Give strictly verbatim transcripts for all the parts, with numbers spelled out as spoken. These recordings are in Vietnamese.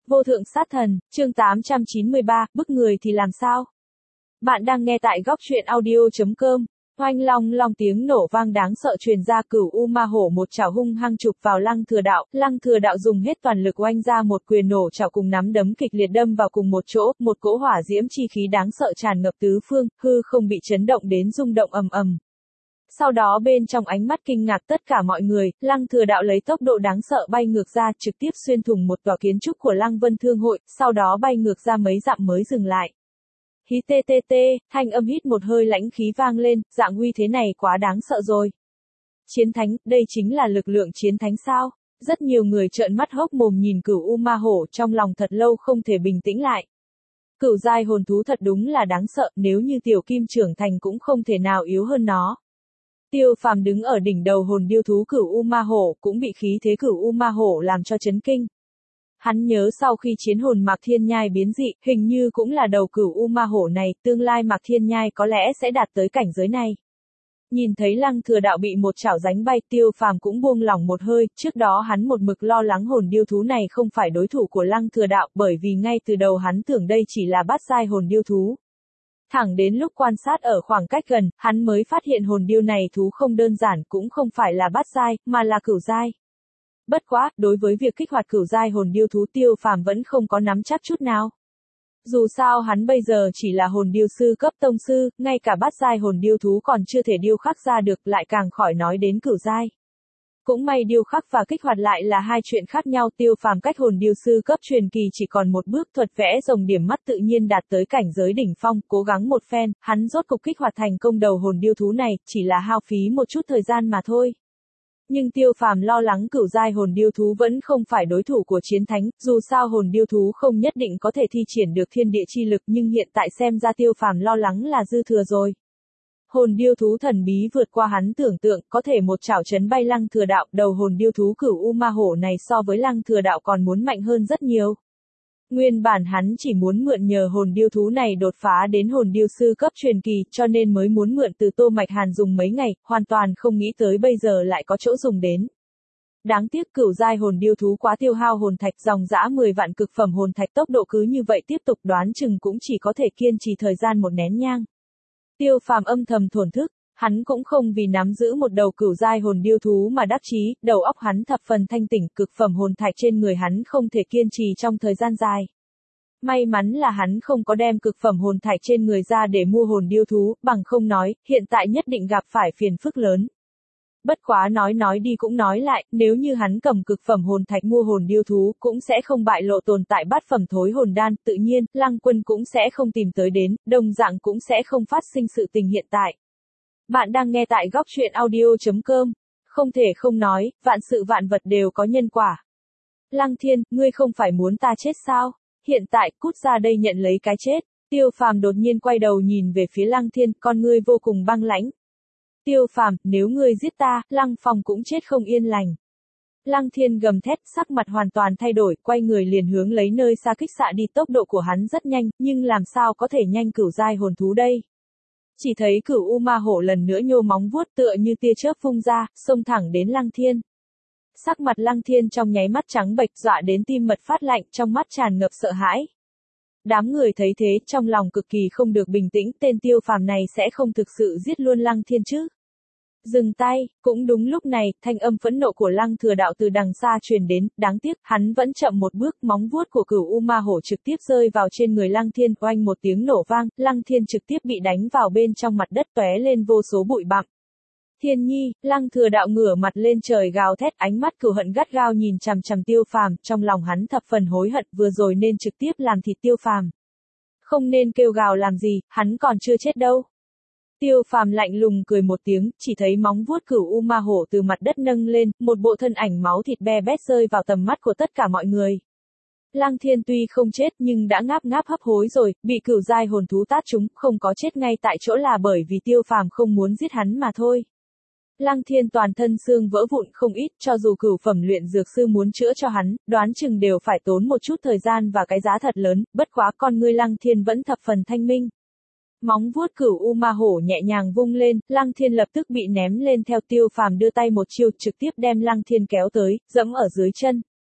Vô thượng sát thần, chương tám trăm chín mươi ba, bức người thì làm sao? Bạn đang nghe tại góc truyện audio.com. Oanh long long tiếng nổ vang đáng sợ truyền ra, Cửu U Ma Hổ một chảo hung hăng chụp vào Lăng Thừa Đạo, Lăng Thừa Đạo dùng hết toàn lực oanh ra một quyền, nổ chảo cùng nắm đấm kịch liệt đâm vào cùng một chỗ, một cỗ hỏa diễm chi khí đáng sợ tràn ngập tứ phương, hư không bị chấn động đến rung động ầm ầm. Sau đó bên trong ánh mắt kinh ngạc tất cả mọi người, Lăng Thừa Đạo lấy tốc độ đáng sợ bay ngược ra, trực tiếp xuyên thủng một tòa kiến trúc của Lăng Vân Thương hội, sau đó bay ngược ra mấy dặm mới dừng lại. Hí tê tê tê, thanh âm hít một hơi lãnh khí vang lên, dạng uy thế này quá đáng sợ rồi. Chiến thánh, đây chính là lực lượng chiến thánh sao? Rất nhiều người trợn mắt hốc mồm nhìn Cửu U Ma Hổ, trong lòng thật lâu không thể bình tĩnh lại. Cửu giai hồn thú thật đúng là đáng sợ, nếu như tiểu kim trưởng thành cũng không thể nào yếu hơn nó. Tiêu Phàm đứng ở đỉnh đầu hồn điêu thú Cửu U Ma Hổ, cũng bị khí thế Cửu U Ma Hổ làm cho chấn kinh. Hắn nhớ sau khi chiến hồn Mạc Thiên Nhai biến dị, hình như cũng là đầu Cửu U Ma Hổ này, tương lai Mạc Thiên Nhai có lẽ sẽ đạt tới cảnh giới này. Nhìn thấy Lăng Thừa Đạo bị một chảo đánh bay, Tiêu Phàm cũng buông lỏng một hơi, trước đó hắn một mực lo lắng hồn điêu thú này không phải đối thủ của Lăng Thừa Đạo, bởi vì ngay từ đầu hắn tưởng đây chỉ là bát giai hồn điêu thú. Thẳng đến lúc quan sát ở khoảng cách gần, hắn mới phát hiện hồn điêu này thú không đơn giản, cũng không phải là bát giai, mà là cửu giai. Bất quá, đối với việc kích hoạt cửu giai hồn điêu thú, Tiêu Phàm vẫn không có nắm chắc chút nào. Dù sao hắn bây giờ chỉ là hồn điêu sư cấp tông sư, ngay cả bát giai hồn điêu thú còn chưa thể điêu khắc ra được, lại càng khỏi nói đến cửu giai. Cũng may điêu khắc và kích hoạt lại là hai chuyện khác nhau, Tiêu Phàm cách hồn điêu sư cấp truyền kỳ chỉ còn một bước, thuật vẽ rồng điểm mắt tự nhiên đạt tới cảnh giới đỉnh phong, cố gắng một phen, hắn rốt cục kích hoạt thành công đầu hồn điêu thú này, chỉ là hao phí một chút thời gian mà thôi. Nhưng Tiêu Phàm lo lắng cửu giai hồn điêu thú vẫn không phải đối thủ của chiến thánh, dù sao hồn điêu thú không nhất định có thể thi triển được thiên địa chi lực, nhưng hiện tại xem ra Tiêu Phàm lo lắng là dư thừa rồi. Hồn điêu thú thần bí vượt qua hắn tưởng tượng, có thể một chảo chấn bay Lăng Thừa Đạo, đầu hồn điêu thú Cửu U Ma Hổ này so với Lăng Thừa Đạo còn muốn mạnh hơn rất nhiều. Nguyên bản hắn chỉ muốn mượn nhờ hồn điêu thú này đột phá đến hồn điêu sư cấp truyền kỳ, cho nên mới muốn mượn từ Tô Mạch Hàn dùng mấy ngày, hoàn toàn không nghĩ tới bây giờ lại có chỗ dùng đến. Đáng tiếc cửu giai hồn điêu thú quá tiêu hao hồn thạch, dòng dã mười vạn cực phẩm hồn thạch, tốc độ cứ như vậy tiếp tục đoán chừng cũng chỉ có thể kiên trì thời gian một nén nhang. Tiêu Phàm âm thầm thổn thức, hắn cũng không vì nắm giữ một đầu cửu giai hồn điêu thú mà đắc chí, đầu óc hắn thập phần thanh tỉnh, cực phẩm hồn thạch trên người hắn không thể kiên trì trong thời gian dài. May mắn là hắn không có đem cực phẩm hồn thạch trên người ra để mua hồn điêu thú, bằng không nói, hiện tại nhất định gặp phải phiền phức lớn. Bất quá nói nói đi cũng nói lại, nếu như hắn cầm cực phẩm hồn thạch mua hồn điêu thú, cũng sẽ không bại lộ tồn tại bát phẩm thối hồn đan, tự nhiên, Lăng Quân cũng sẽ không tìm tới đến, đồng dạng cũng sẽ không phát sinh sự tình hiện tại. Bạn đang nghe tại góc truyện audio.com. Không thể không nói, vạn sự vạn vật đều có nhân quả. Lăng Thiên, ngươi không phải muốn ta chết sao? Hiện tại, cút ra đây nhận lấy cái chết. Tiêu Phàm đột nhiên quay đầu nhìn về phía Lăng Thiên, con ngươi vô cùng băng lãnh. Tiêu Phàm, nếu ngươi giết ta, Lăng Phong cũng chết không yên lành. Lăng Thiên gầm thét, sắc mặt hoàn toàn thay đổi, quay người liền hướng lấy nơi xa kích xạ đi, tốc độ của hắn rất nhanh, nhưng làm sao có thể nhanh cửu giai hồn thú đây? Chỉ thấy Cửu U Ma Hổ lần nữa nhô móng vuốt tựa như tia chớp phun ra, xông thẳng đến Lăng Thiên. Sắc mặt Lăng Thiên trong nháy mắt trắng bệch, dọa đến tim mật phát lạnh, trong mắt tràn ngập sợ hãi. Đám người thấy thế, trong lòng cực kỳ không được bình tĩnh, tên Tiêu Phàm này sẽ không thực sự giết luôn Lăng Thiên chứ? Dừng tay, cũng đúng lúc này, thanh âm phẫn nộ của Lăng Thừa Đạo từ đằng xa truyền đến, đáng tiếc, hắn vẫn chậm một bước, móng vuốt của Cửu U Ma Hổ trực tiếp rơi vào trên người Lăng Thiên, oanh một tiếng nổ vang, Lăng Thiên trực tiếp bị đánh vào bên trong mặt đất, tóe lên vô số bụi bặm. Thiên Nhi, Lăng Thừa Đạo ngửa mặt lên trời gào thét, ánh mắt cừu hận gắt gao nhìn chằm chằm Tiêu Phàm, trong lòng hắn thập phần hối hận, vừa rồi nên trực tiếp làm thịt Tiêu Phàm. Không nên kêu gào làm gì, hắn còn chưa chết đâu. Tiêu Phàm lạnh lùng cười một tiếng, chỉ thấy móng vuốt Cửu U Ma Hổ từ mặt đất nâng lên, một bộ thân ảnh máu thịt be bét rơi vào tầm mắt của tất cả mọi người. Lăng Thiên tuy không chết nhưng đã ngáp ngáp hấp hối rồi, bị cửu giai hồn thú tát trúng, không có chết ngay tại chỗ là bởi vì Tiêu Phàm không muốn giết hắn mà thôi. Lăng Thiên toàn thân xương vỡ vụn không ít, cho dù cửu phẩm luyện dược sư muốn chữa cho hắn, đoán chừng đều phải tốn một chút thời gian và cái giá thật lớn, bất quá con ngươi Lăng Thiên vẫn thập phần thanh minh. Móng vuốt Cửu U Ma Hổ nhẹ nhàng vung lên, Lăng Thiên lập tức bị ném lên, theo Tiêu Phàm đưa tay một chiêu trực tiếp đem Lăng Thiên kéo tới, giẫm ở dưới chân.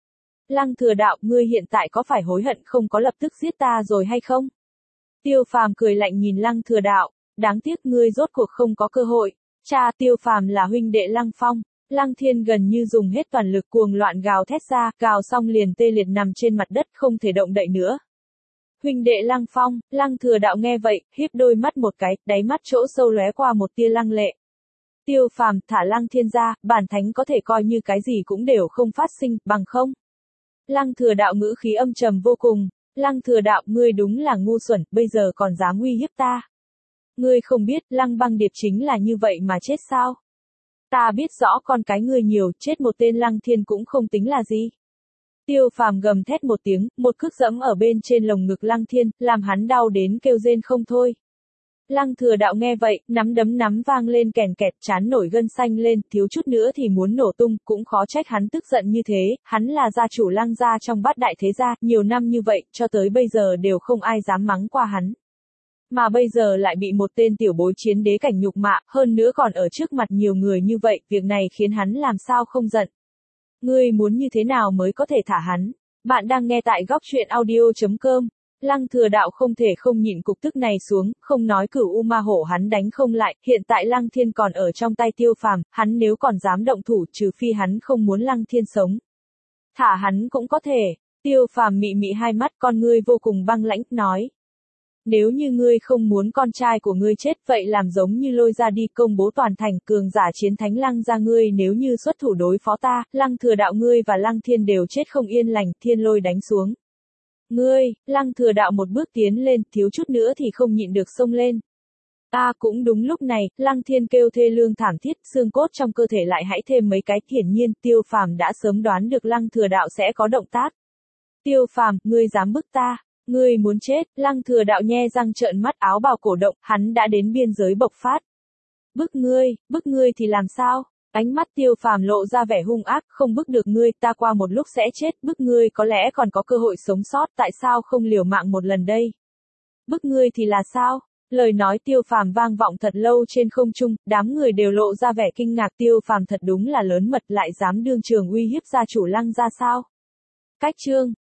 Lăng Thừa Đạo, ngươi hiện tại có phải hối hận không có lập tức giết ta rồi hay không? Tiêu Phàm cười lạnh nhìn Lăng Thừa Đạo, đáng tiếc ngươi rốt cuộc không có cơ hội. Cha Tiêu Phàm là huynh đệ Lăng Phong. Lăng Thiên gần như dùng hết toàn lực cuồng loạn gào thét ra, gào xong liền tê liệt nằm trên mặt đất không thể động đậy nữa. Huynh đệ Lăng Phong, Lăng Thừa Đạo nghe vậy, híp đôi mắt một cái, đáy mắt chỗ sâu lóe qua một tia lăng lệ. Tiêu Phàm, thả Lăng Thiên ra, bản thánh có thể coi như cái gì cũng đều không phát sinh, bằng không. Lăng Thừa Đạo ngữ khí âm trầm vô cùng, Lăng Thừa Đạo, ngươi đúng là ngu xuẩn, bây giờ còn dám uy hiếp ta. Ngươi không biết, Lăng Băng Điệp chính là như vậy mà chết sao? Ta biết rõ con cái ngươi nhiều, chết một tên Lăng Thiên cũng không tính là gì. Tiêu Phàm gầm thét một tiếng, một cước dẫm ở bên trên lồng ngực Lăng Thiên, làm hắn đau đến kêu rên không thôi. Lăng Thừa Đạo nghe vậy, nắm đấm nắm vang lên kèn kẹt, trán nổi gân xanh lên, thiếu chút nữa thì muốn nổ tung, cũng khó trách hắn tức giận như thế, hắn là gia chủ Lăng gia trong bát đại thế gia, nhiều năm như vậy, cho tới bây giờ đều không ai dám mắng qua hắn. Mà bây giờ lại bị một tên tiểu bối chiến đế cảnh nhục mạ, hơn nữa còn ở trước mặt nhiều người như vậy, việc này khiến hắn làm sao không giận. Ngươi muốn như thế nào mới có thể thả hắn? Bạn đang nghe tại góc truyện audio chấm com. Lăng Thừa Đạo không thể không nhịn cục tức này xuống, không nói Cửu U Ma Hổ hắn đánh không lại, hiện tại Lăng Thiên còn ở trong tay Tiêu Phàm, hắn nếu còn dám động thủ, trừ phi hắn không muốn Lăng Thiên sống. Thả hắn cũng có thể. Tiêu Phàm mị mị hai mắt, con ngươi vô cùng băng lãnh, nói. Nếu như ngươi không muốn con trai của ngươi chết, vậy làm giống như lôi ra đi, công bố toàn thành, cường giả chiến thánh Lăng gia ngươi nếu như xuất thủ đối phó ta, Lăng Thừa Đạo ngươi và Lăng Thiên đều chết không yên lành, thiên lôi đánh xuống. Ngươi, Lăng Thừa Đạo một bước tiến lên, thiếu chút nữa thì không nhịn được xông lên. À cũng đúng lúc này, Lăng Thiên kêu thê lương thảm thiết, xương cốt trong cơ thể lại hãy thêm mấy cái, hiển nhiên, Tiêu Phàm đã sớm đoán được Lăng Thừa Đạo sẽ có động tác. Tiêu Phàm, ngươi dám bức ta? Ngươi muốn chết? Lăng Thừa Đạo nhe răng trợn mắt, áo bào cổ động, hắn đã đến biên giới bộc phát. Bức ngươi, bức ngươi thì làm sao? Ánh mắt Tiêu Phàm lộ ra vẻ hung ác, không bức được ngươi, ta qua một lúc sẽ chết, bức ngươi có lẽ còn có cơ hội sống sót, tại sao không liều mạng một lần đây? Bức ngươi thì là sao? Lời nói Tiêu Phàm vang vọng thật lâu trên không trung, đám người đều lộ ra vẻ kinh ngạc, Tiêu Phàm thật đúng là lớn mật, lại dám đương trường uy hiếp gia chủ Lăng gia sao? Cách chương